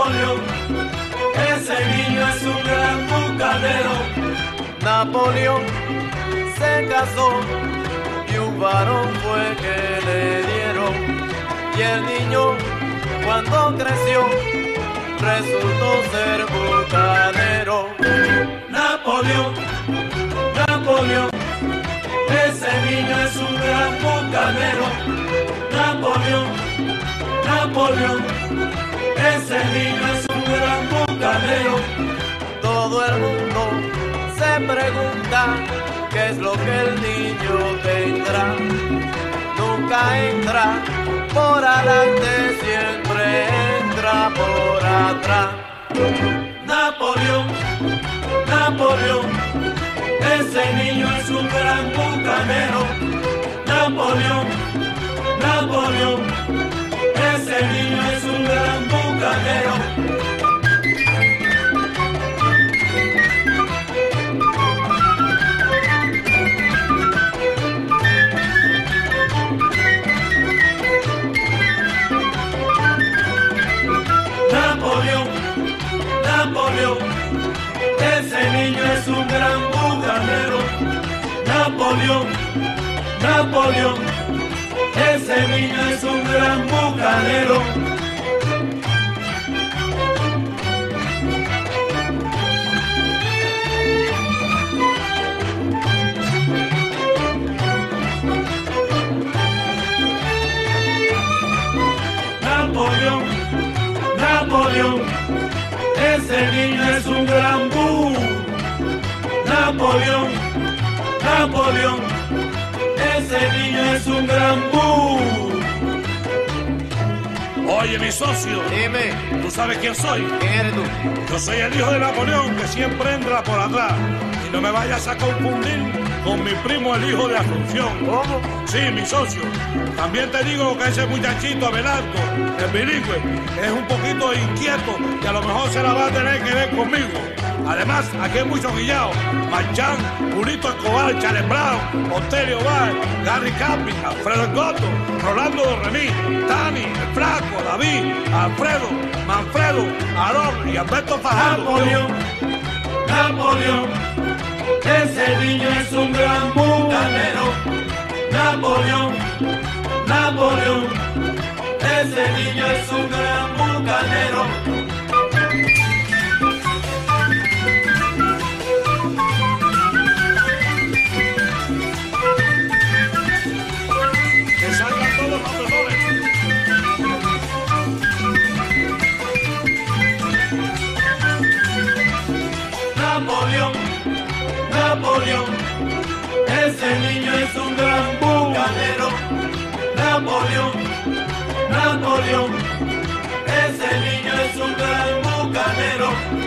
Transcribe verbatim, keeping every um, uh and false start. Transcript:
Napoleón, ese niño es un gran bucanero. Napoleón se casó y un varón fue que le dieron. Y el niño cuando creció resultó ser bucanero. Napoleón, Napoleón, ese niño es un gran bucanero. Napoleón, Napoleón, ese niño es un gran bucanero. Todo el mundo se pregunta qué es lo que el niño tendrá. Nunca entra por adelante, siempre entra por atrás. Napoleón, Napoleón, ese niño es un gran bucanero. Napoleón, Napoleón, ese niño es un gran bucanero. Napoleón, Napoleón, ese niño es un gran bucanero. Napoleón, Napoleón, ese niño es un gran bucanero. Napoleón, Napoleón, ese niño es un gran bu. Napoleón, Napoleón, ese niño es un gran bu. Oye, mi socio. Dime. ¿Tú sabes quién soy? ¿Quién eres tú? Yo soy el hijo de Napoleón, que siempre entra por atrás. Y no me vayas a confundir con mi primo, el hijo de Asunción. ¿Cómo? Sí, mi socio. También te digo que ese muchachito Abelardo, el bilingüe, es un poquito inquieto y a lo mejor se la va a tener que ver conmigo. Además, aquí hay muchos guillados. Marchán, Julito Escobar, Charles Brown, Otelio Bar, Gary Capi, Alfredo El Goto, Rolando Dorremí, Tani, El Flaco, David, Alfredo, Manfredo, Aarón y Alberto Fajardo. Napoleón, Napoleón, ese niño es un gran bucanero. Napoleón, Napoleón, ese niño es un gran bucanero. Que salgan todos los mejores. Napoleón, Napoleón, ese niño es un gran bucanero. Napoleón, Napoleón, ese niño es un gran bucanero.